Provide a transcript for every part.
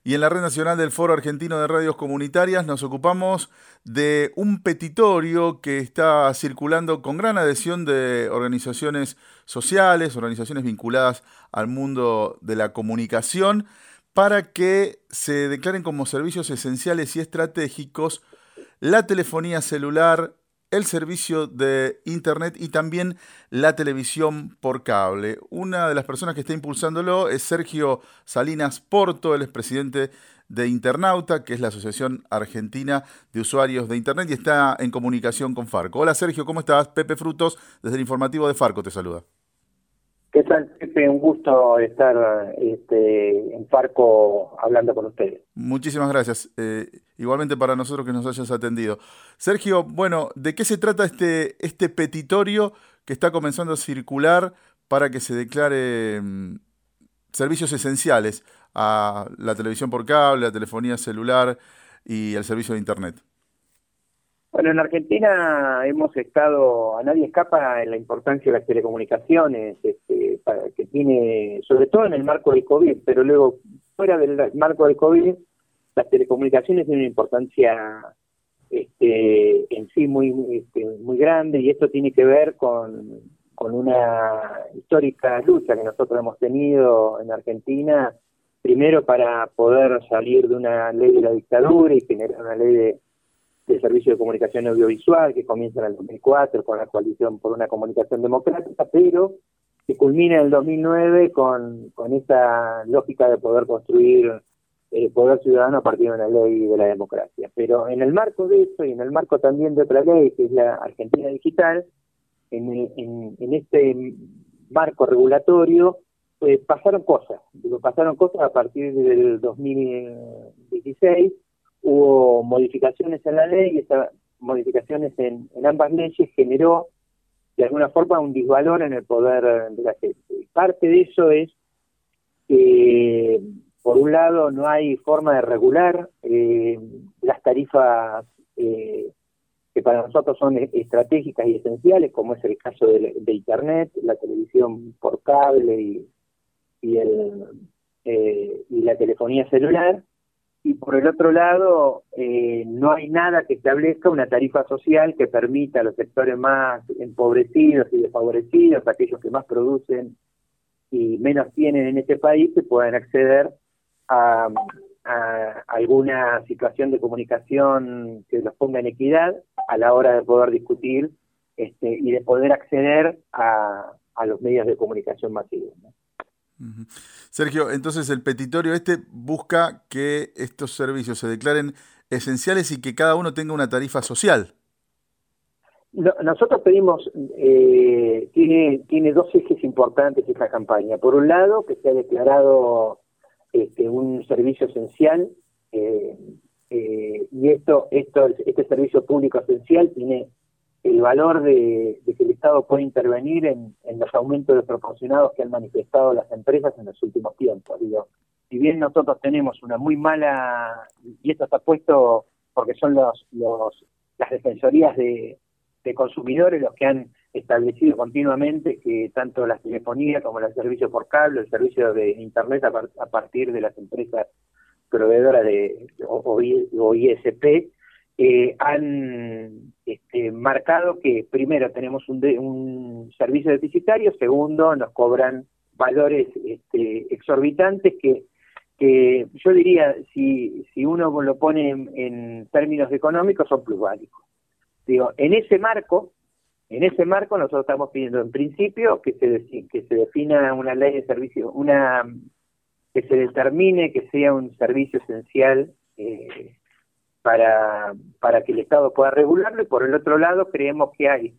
Y en la Red Nacional del Foro Argentino de Radios Comunitarias nos ocupamos de un petitorio que está circulando con gran adhesión de organizaciones sociales, organizaciones vinculadas al mundo de la comunicación, para que se declaren como servicios esenciales y estratégicos la telefonía celular, el servicio de Internet y también la televisión por cable. Una de las personas que está impulsándolo es Sergio Salinas Porto, él es presidente de Internauta, que es la Asociación Argentina de Usuarios de Internet, y está en comunicación con Farco. Hola Sergio, ¿cómo estás? Pepe Frutos, desde el informativo de Farco te saluda. ¿Qué tal, Pepe? Un gusto estar en Farco hablando con ustedes. Muchísimas gracias. Igualmente para nosotros que nos hayas atendido. Sergio, bueno, ¿de qué se trata este petitorio que está comenzando a circular para que se declare servicios esenciales a la televisión por cable, la telefonía celular y el servicio de Internet? Bueno, en Argentina hemos estado, a nadie escapa en la importancia de las telecomunicaciones, que tiene, sobre todo en el marco del COVID, pero luego fuera del marco del COVID, las telecomunicaciones tienen una importancia en sí muy grande, y esto tiene que ver con una histórica lucha que nosotros hemos tenido en Argentina, primero para poder salir de una ley de la dictadura y generar una ley de servicio de comunicación audiovisual que comienza en el 2004 con la coalición por una comunicación democrática, pero que culmina en el 2009 con esta lógica de poder construir el poder ciudadano a partir de una ley de la democracia. Pero en el marco de eso y en el marco también de otra ley, que es la Argentina Digital, en este marco regulatorio pasaron cosas. Pasaron cosas a partir del 2016. Hubo modificaciones en la ley y esas modificaciones en ambas leyes generó de alguna forma un disvalor en el poder de la gente. Y parte de eso es que, por un lado, no hay forma de regular las tarifas que para nosotros son estratégicas y esenciales, como es el caso de Internet, la televisión por cable y la telefonía celular. Y por el otro lado, no hay nada que establezca una tarifa social que permita a los sectores más empobrecidos y desfavorecidos, aquellos que más producen y menos tienen en este país, que puedan acceder a alguna situación de comunicación que los ponga en equidad a la hora de poder discutir y de poder acceder a los medios de comunicación masivos, ¿no? Ujú. Sergio, entonces el petitorio busca que estos servicios se declaren esenciales y que cada uno tenga una tarifa social. Nosotros pedimos, tiene dos ejes importantes esta campaña. Por un lado, que se ha declarado un servicio esencial, y este servicio público esencial tiene el valor de que el Estado puede intervenir en los aumentos desproporcionados que han manifestado las empresas en los últimos tiempos. Digo, si bien nosotros tenemos una muy mala, y esto está puesto porque son las defensorías de consumidores los que han establecido continuamente que tanto la telefonía como el servicio por cable, el servicio de Internet a partir de las empresas proveedoras o ISP, han marcado que primero tenemos un servicio deficitario, segundo nos cobran valores exorbitantes que yo diría, si uno lo pone en términos económicos, son plusválicos. Digo, en ese marco nosotros estamos pidiendo en principio que se defina una ley de servicio, que se determine que sea un servicio esencial para que el Estado pueda regularlo, y por el otro lado creemos que hay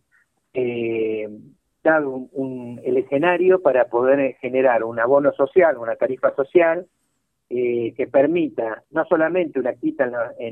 dado el escenario para poder generar un abono social, una tarifa social que permita no solamente una quita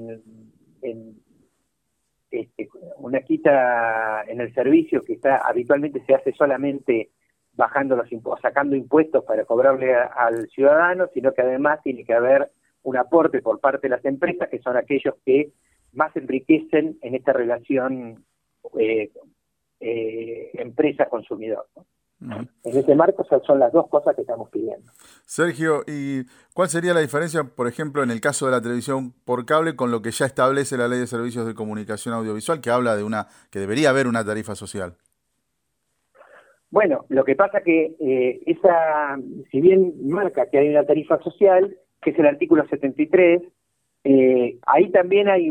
una quita en el servicio que habitualmente se hace solamente bajando los impuestos, sacando impuestos para cobrarle al ciudadano, sino que además tiene que haber un aporte por parte de las empresas, que son aquellos que más enriquecen en esta relación empresa-consumidor, ¿no? En ese marco son las dos cosas que estamos pidiendo. Sergio, ¿y cuál sería la diferencia, por ejemplo, en el caso de la televisión por cable con lo que ya establece la Ley de Servicios de Comunicación Audiovisual, que habla de que debería haber una tarifa social? Bueno, lo que pasa que si bien marca que hay una tarifa social, que es el artículo 73, ahí también hay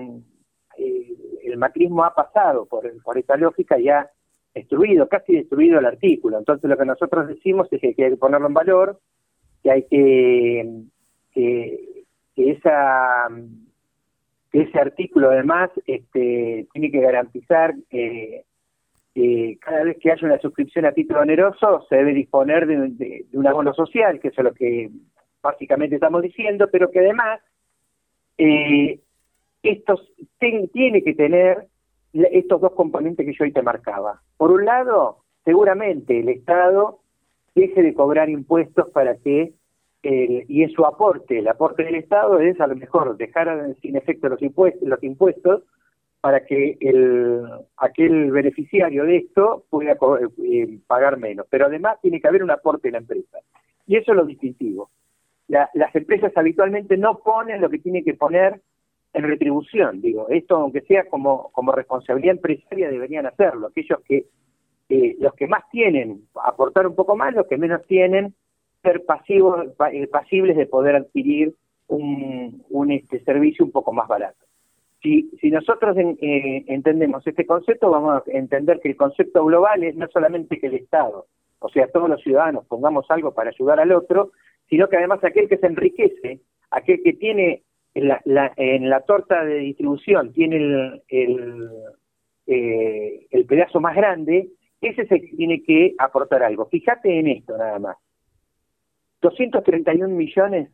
el macrismo ha pasado por esta lógica y ha casi destruido el artículo. Entonces lo que nosotros decimos es que hay que ponerlo en valor, que hay que ese artículo además tiene que garantizar cada vez que haya una suscripción a título oneroso se debe disponer de un abono social, que eso es lo que básicamente estamos diciendo, pero que además tiene que tener estos dos componentes que yo hoy te marcaba. Por un lado, seguramente el Estado deje de cobrar impuestos para que, y en su aporte, el aporte del Estado es a lo mejor dejar sin efecto los impuestos para que aquel beneficiario de esto pueda pagar menos. Pero además tiene que haber un aporte de la empresa. Y eso es lo distintivo. Las empresas habitualmente no ponen lo que tienen que poner en retribución. Digo, esto aunque sea como responsabilidad empresaria deberían hacerlo. Aquellos que los que más tienen, aportar un poco más, los que menos tienen, ser pasibles de poder adquirir un servicio un poco más barato. Si nosotros entendemos este concepto, vamos a entender que el concepto global es no solamente que el Estado, o sea, todos los ciudadanos pongamos algo para ayudar al otro, sino que además aquel que se enriquece, aquel que tiene en la torta de distribución, tiene el pedazo más grande, ese es el que tiene que aportar algo. Fíjate en esto nada más. 231 millones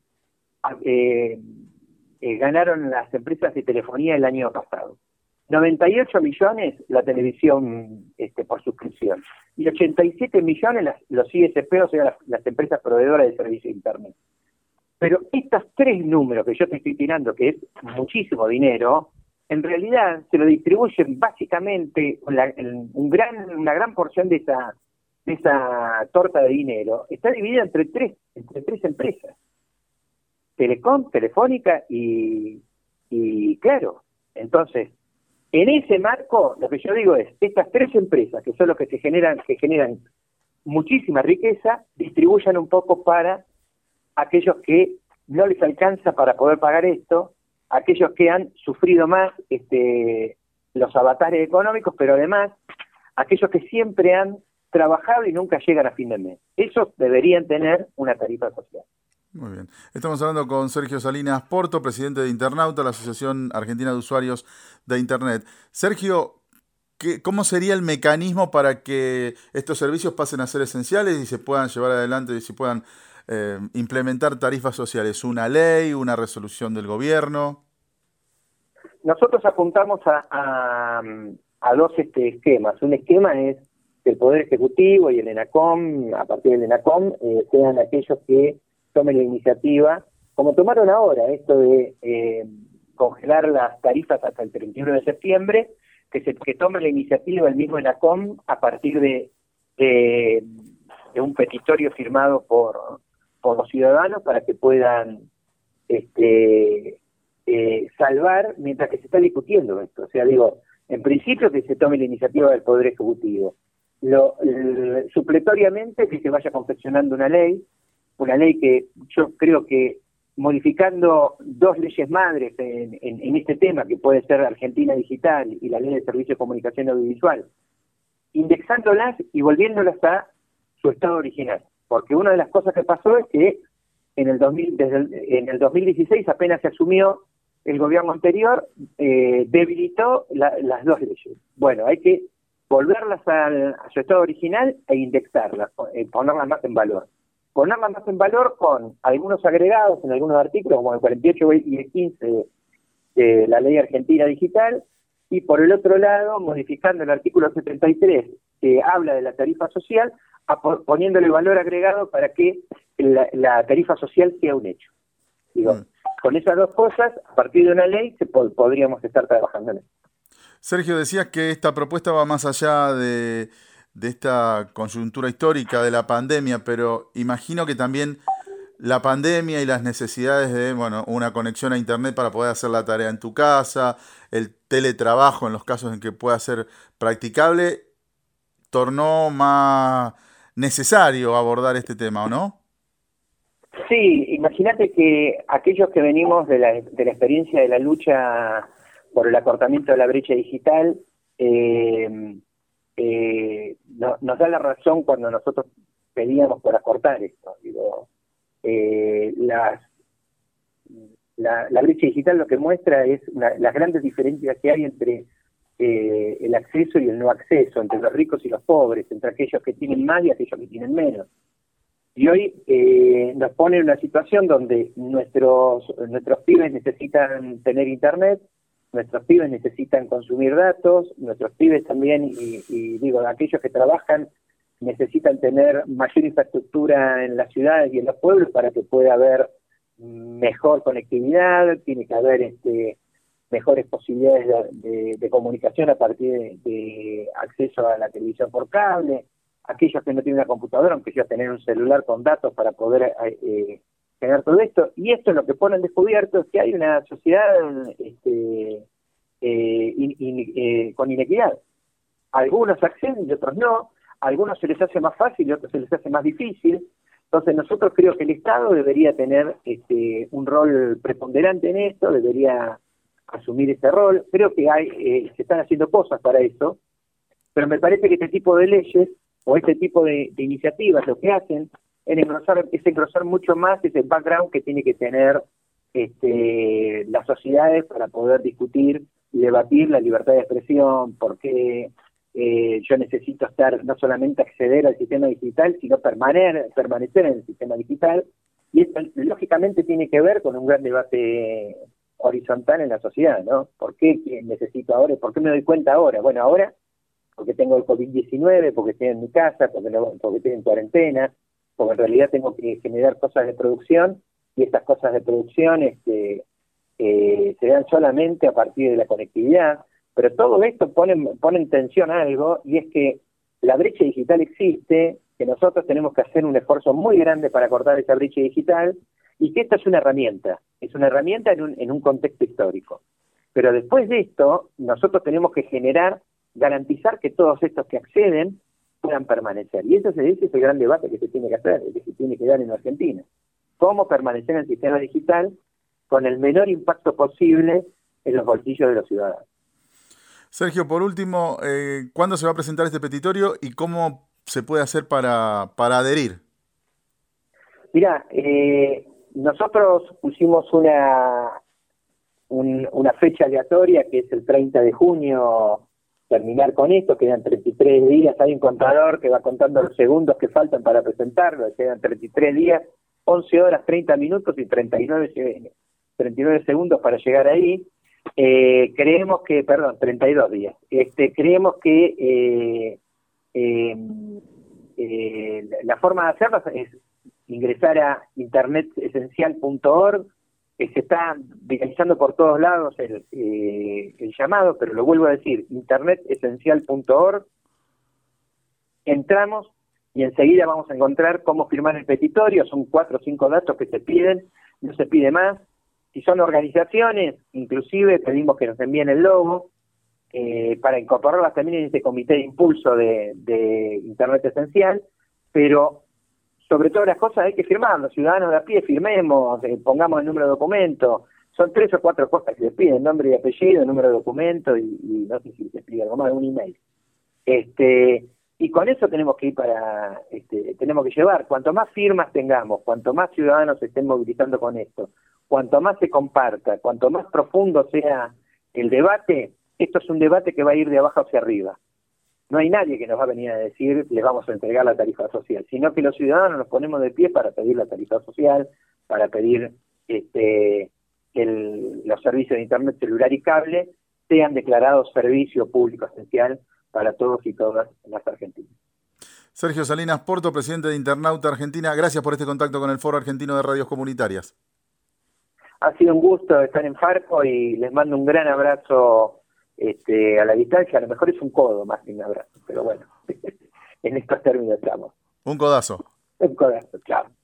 ganaron las empresas de telefonía el año pasado. 98 millones la televisión por suscripción. Y 87 millones los ISP, o sea, las empresas proveedoras de servicio de Internet. Pero estos tres números que yo te estoy tirando, que es muchísimo dinero, en realidad se lo distribuyen básicamente una gran porción de esa torta de dinero. Está dividida entre tres empresas. Telecom, Telefónica y Claro. Entonces, en ese marco, lo que yo digo es, estas tres empresas, que son los que generan muchísima riqueza, distribuyan un poco para aquellos que no les alcanza para poder pagar esto, aquellos que han sufrido más los avatares económicos, pero además aquellos que siempre han trabajado y nunca llegan a fin de mes. Esos deberían tener una tarifa social. Muy bien. Estamos hablando con Sergio Salinas Porto, presidente de Internauta, la Asociación Argentina de Usuarios de Internet. Sergio, ¿cómo sería el mecanismo para que estos servicios pasen a ser esenciales y se puedan llevar adelante y se puedan implementar tarifas sociales? ¿Una ley, una resolución del gobierno? Nosotros apuntamos a dos esquemas. Un esquema es que el Poder Ejecutivo y el ENACOM, a partir del ENACOM, sean aquellos que tomen la iniciativa, como tomaron ahora, esto de congelar las tarifas hasta el 31 de septiembre, que tome la iniciativa el mismo ENACOM a partir de un petitorio firmado por los ciudadanos para que puedan salvar mientras que se está discutiendo esto. O sea, digo, en principio que se tome la iniciativa del Poder Ejecutivo. Supletoriamente que se vaya confeccionando una ley que yo creo que modificando dos leyes madres en este tema, que puede ser Argentina Digital y la Ley de Servicios de Comunicación Audiovisual, indexándolas y volviéndolas a su estado original. Porque una de las cosas que pasó es que en el 2016 apenas se asumió el gobierno anterior, debilitó las dos leyes. Bueno, hay que volverlas a su estado original e indexarlas, ponerlas más en valor. Ponerla más en valor con algunos agregados en algunos artículos, como el 48 y el 15 de la Ley Argentina Digital, y por el otro lado, modificando el artículo 73, que habla de la tarifa social, poniéndole valor agregado para que la tarifa social sea un hecho. Digo, con esas dos cosas, a partir de una ley, podríamos estar trabajando en eso. Sergio, decías que esta propuesta va más allá de de esta coyuntura histórica de la pandemia, pero imagino que también la pandemia y las necesidades de, bueno, una conexión a internet para poder hacer la tarea en tu casa, el teletrabajo en los casos en que pueda ser practicable, tornó más necesario abordar este tema, ¿o no? Sí, imagínate que aquellos que venimos de la experiencia de la lucha por el acortamiento de la brecha digital, nos da la razón cuando nosotros pedíamos por acortar esto. Digo, eh, las, la brecha digital lo que muestra es las grandes diferencias que hay entre el acceso y el no acceso, entre los ricos y los pobres, entre aquellos que tienen más y aquellos que tienen menos. Y hoy nos pone en una situación donde nuestros pibes necesitan tener internet, nuestros pibes necesitan consumir datos, nuestros pibes también, y digo, aquellos que trabajan necesitan tener mayor infraestructura en las ciudades y en los pueblos para que pueda haber mejor conectividad, tiene que haber mejores posibilidades de comunicación a partir de acceso a la televisión por cable. Aquellos que no tienen una computadora, aunque sea tener un celular con datos para poder generar todo esto. Y esto es lo que pone en descubierto, es que hay una sociedad con inequidad. Algunos acceden y otros no, a algunos se les hace más fácil y a otros se les hace más difícil. Entonces nosotros creo que el Estado debería tener un rol preponderante en esto, debería asumir ese rol. Creo que se están haciendo cosas para eso, pero me parece que este tipo de leyes o este tipo de iniciativas lo que hacen es engrosar mucho más ese background que tiene que tener las sociedades para poder discutir y debatir la libertad de expresión, porque yo necesito no solamente acceder al sistema digital, sino permanecer en el sistema digital, y esto lógicamente tiene que ver con un gran debate horizontal en la sociedad, ¿no? ¿Por qué necesito ahora? ¿Por qué me doy cuenta ahora? Bueno, ahora porque tengo el COVID-19, porque estoy en mi casa, porque estoy en cuarentena, porque en realidad tengo que generar cosas de producción, y estas cosas de producción se dan solamente a partir de la conectividad. Pero todo esto pone en tensión algo, y es que la brecha digital existe, que nosotros tenemos que hacer un esfuerzo muy grande para cortar esa brecha digital, y que esta es una herramienta en un contexto histórico. Pero después de esto, nosotros tenemos que garantizar que todos estos que acceden puedan permanecer. Y ese es el gran debate que se tiene que hacer, que se tiene que dar en Argentina. ¿Cómo permanecer en el sistema digital con el menor impacto posible en los bolsillos de los ciudadanos? Sergio, por último, ¿cuándo se va a presentar este petitorio y cómo se puede hacer para adherir? Mirá, nosotros pusimos una fecha aleatoria que es el 30 de junio, terminar con esto, quedan 33 días, hay un contador que va contando los segundos que faltan para presentarlo, quedan 33 días, 11 horas, 30 minutos y 39 segundos para llegar ahí. Creemos que, 32 días, creemos que la forma de hacerlo es ingresar a internetesencial.org, que se está viralizando por todos lados el llamado, pero lo vuelvo a decir, internetesencial.org, entramos y enseguida vamos a encontrar cómo firmar el petitorio, son 4 o 5 datos que se piden, no se pide más. Si son organizaciones, inclusive pedimos que nos envíen el logo para incorporarlas también en este comité de impulso de Internet Esencial, pero sobre todas las cosas hay que firmar, los ciudadanos de a pie firmemos, pongamos el número de documento, son 3 o 4 cosas que se piden, nombre y apellido, número de documento y no sé si se pide algo más, un email. Y con eso tenemos que ir tenemos que llevar, cuanto más firmas tengamos, cuanto más ciudadanos se estén movilizando con esto, cuanto más se comparta, cuanto más profundo sea el debate, esto es un debate que va a ir de abajo hacia arriba. No hay nadie que nos va a venir a decir les vamos a entregar la tarifa social, sino que los ciudadanos nos ponemos de pie para pedir la tarifa social, para pedir los servicios de internet, celular y cable sean declarados servicio público esencial para todos y todas las argentinas. Sergio Salinas Porto, presidente de Internauta Argentina, gracias por este contacto con el Foro Argentino de Radios Comunitarias. Ha sido un gusto estar en Farco y les mando un gran abrazo a la distancia. A lo mejor es un codo más que un abrazo, pero bueno. en estos términos estamos. Un codazo. Un codazo, chao.